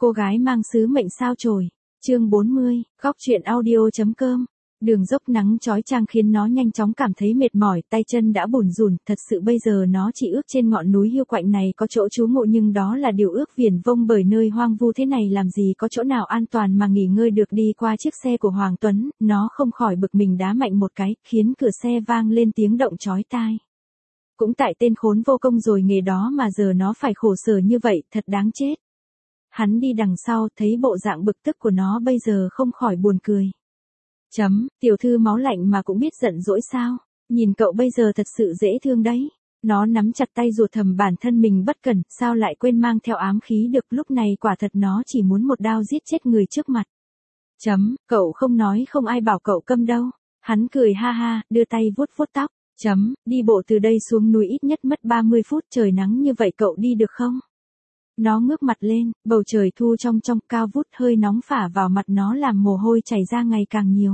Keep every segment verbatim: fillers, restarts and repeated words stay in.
Cô gái mang sứ mệnh sao chổi. Chương bốn mươi, góc truyện audio.com. Đường dốc nắng chói chang khiến nó nhanh chóng cảm thấy mệt mỏi, tay chân đã bủn rủn, thật sự bây giờ nó chỉ ước trên ngọn núi hiu quạnh này có chỗ trú ngụ, nhưng đó là điều ước viển vông, bởi nơi hoang vu thế này làm gì có chỗ nào an toàn mà nghỉ ngơi được. Đi qua chiếc xe của Hoàng Tuấn, nó không khỏi bực mình đá mạnh một cái, khiến cửa xe vang lên tiếng động chói tai. Cũng tại tên khốn vô công rồi nghề đó mà giờ nó phải khổ sở như vậy, thật đáng chết. Hắn đi đằng sau, thấy bộ dạng bực tức của nó bây giờ không khỏi buồn cười. Chấm, tiểu thư máu lạnh mà cũng biết giận dỗi sao, nhìn cậu bây giờ thật sự dễ thương đấy. Nó nắm chặt tay ruột thầm bản thân mình bất cẩn, sao lại quên mang theo ám khí được, lúc này quả thật nó chỉ muốn một đao giết chết người trước mặt. Chấm, cậu không nói không ai bảo cậu câm đâu. Hắn cười ha ha, đưa tay vuốt vuốt tóc. Chấm, đi bộ từ đây xuống núi ít nhất mất ba mươi phút, trời nắng như vậy cậu đi được không? Nó ngước mặt lên, bầu trời thu trong trong cao vút, hơi nóng phả vào mặt nó làm mồ hôi chảy ra ngày càng nhiều.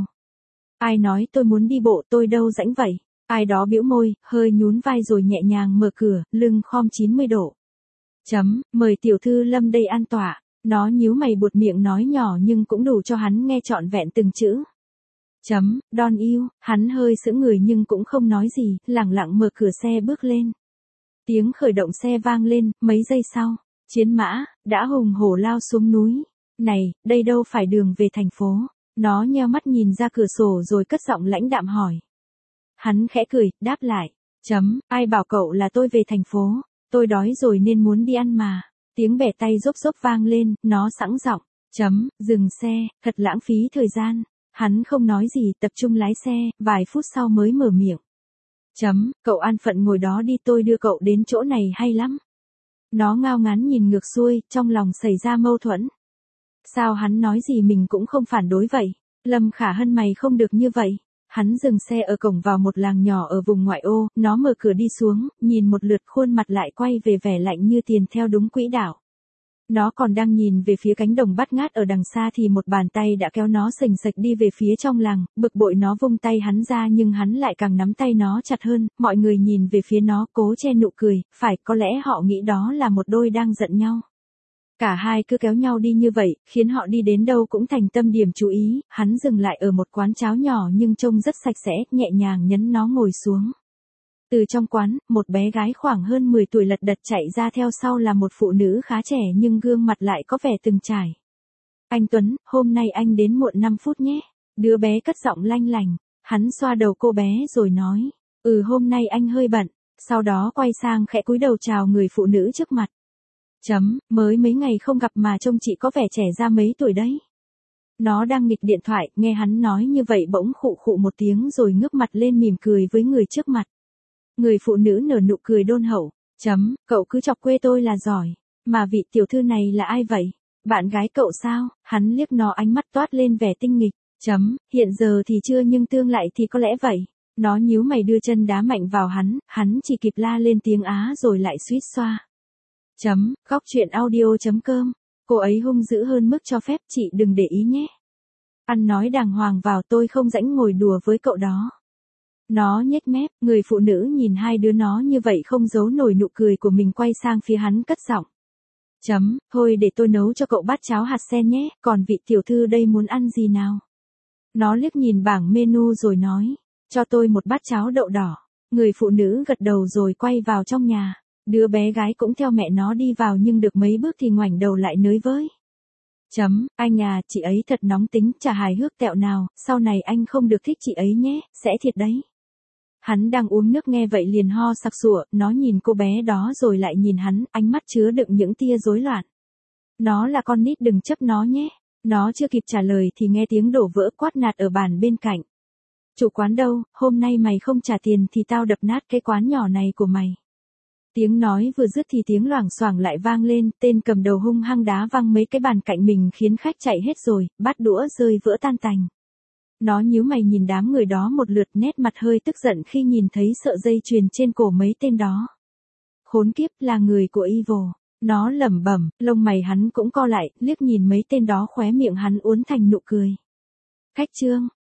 Ai nói tôi muốn đi bộ, tôi đâu rảnh vậy? Ai đó bĩu môi, hơi nhún vai rồi nhẹ nhàng mở cửa, lưng khom chín mươi độ. Chấm, mời tiểu thư Lâm đây an tọa. Nó nhíu mày buột miệng nói nhỏ nhưng cũng đủ cho hắn nghe trọn vẹn từng chữ. Chấm, Don yêu, hắn hơi sững người nhưng cũng không nói gì, lẳng lặng mở cửa xe bước lên. Tiếng khởi động xe vang lên, mấy giây sau, chiến mã đã hùng hổ lao xuống núi. Này, đây đâu phải đường về thành phố. Nó nheo mắt nhìn ra cửa sổ rồi cất giọng lãnh đạm hỏi. Hắn khẽ cười, đáp lại. Chấm, ai bảo cậu là tôi về thành phố, tôi đói rồi nên muốn đi ăn mà. Tiếng bẻ tay rốp rốp vang lên, nó sẵn giọng. Chấm, dừng xe, thật lãng phí thời gian. Hắn không nói gì, tập trung lái xe, vài phút sau mới mở miệng. Chấm, cậu an phận ngồi đó đi, tôi đưa cậu đến chỗ này hay lắm. Nó ngao ngán nhìn ngược xuôi, trong lòng xảy ra mâu thuẫn. Sao hắn nói gì mình cũng không phản đối vậy? Lâm Khả Hân mày không được như vậy. Hắn dừng xe ở cổng vào một làng nhỏ ở vùng ngoại ô, nó mở cửa đi xuống, nhìn một lượt khuôn mặt lại quay về vẻ lạnh như tiền theo đúng quỹ đạo. Nó còn đang nhìn về phía cánh đồng bát ngát ở đằng xa thì một bàn tay đã kéo nó sềnh sệch đi về phía trong làng, bực bội nó vung tay hắn ra nhưng hắn lại càng nắm tay nó chặt hơn, mọi người nhìn về phía nó cố che nụ cười, phải có lẽ họ nghĩ đó là một đôi đang giận nhau. Cả hai cứ kéo nhau đi như vậy, khiến họ đi đến đâu cũng thành tâm điểm chú ý. Hắn dừng lại ở một quán cháo nhỏ nhưng trông rất sạch sẽ, nhẹ nhàng nhấn nó ngồi xuống. Từ trong quán, một bé gái khoảng hơn mười tuổi lật đật chạy ra, theo sau là một phụ nữ khá trẻ nhưng gương mặt lại có vẻ từng trải. Anh Tuấn, hôm nay anh đến muộn năm phút nhé. Đứa bé cất giọng lanh lành. Hắn xoa đầu cô bé rồi nói. Ừ, hôm nay anh hơi bận. Sau đó quay sang khẽ cúi đầu chào người phụ nữ trước mặt. Chấm, mới mấy ngày không gặp mà trông chị có vẻ trẻ ra mấy tuổi đấy. Nó đang nghịch điện thoại, nghe hắn nói như vậy bỗng khụ khụ một tiếng rồi ngước mặt lên mỉm cười với người trước mặt. Người phụ nữ nở nụ cười đôn hậu. Chấm, cậu cứ chọc quê tôi là giỏi. Mà vị tiểu thư này là ai vậy? Bạn gái cậu sao? Hắn liếc nó, ánh mắt toát lên vẻ tinh nghịch. Chấm, hiện giờ thì chưa nhưng tương lại thì có lẽ vậy. Nó nhíu mày đưa chân đá mạnh vào hắn, hắn chỉ kịp la lên tiếng á rồi lại suýt xoa. Chấm, góc truyện audio.com. Cô ấy hung dữ hơn mức cho phép, chị đừng để ý nhé. Ăn nói đàng hoàng vào, tôi không rảnh ngồi đùa với cậu đó. Nó nhếch mép, người phụ nữ nhìn hai đứa nó như vậy không giấu nổi nụ cười của mình, quay sang phía hắn cất giọng. Chấm, thôi để tôi nấu cho cậu bát cháo hạt sen nhé, còn vị tiểu thư đây muốn ăn gì nào? Nó liếc nhìn bảng menu rồi nói, cho tôi một bát cháo đậu đỏ. Người phụ nữ gật đầu rồi quay vào trong nhà. Đứa bé gái cũng theo mẹ nó đi vào nhưng được mấy bước thì ngoảnh đầu lại nới với. Chấm, anh à, chị ấy thật nóng tính, chả hài hước tẹo nào, sau này anh không được thích chị ấy nhé, sẽ thiệt đấy. Hắn đang uống nước nghe vậy liền ho sặc sụa, nó nhìn cô bé đó rồi lại nhìn hắn, ánh mắt chứa đựng những tia rối loạn. Nó là con nít, đừng chấp nó nhé. Nó chưa kịp trả lời thì nghe tiếng đổ vỡ quát nạt ở bàn bên cạnh. Chủ quán đâu, hôm nay mày không trả tiền thì tao đập nát cái quán nhỏ này của mày. Tiếng nói vừa dứt thì tiếng loảng xoảng lại vang lên, tên cầm đầu hung hăng đá văng mấy cái bàn cạnh mình khiến khách chạy hết rồi, bát đũa rơi vỡ tan tành. Nó nhíu mày nhìn đám người đó một lượt, nét mặt hơi tức giận khi nhìn thấy sợi dây chuyền trên cổ mấy tên đó. Khốn kiếp, là người của Evil. Nó lẩm bẩm, lông mày hắn cũng co lại, liếc nhìn mấy tên đó, khóe miệng hắn uốn thành nụ cười. Khách trương,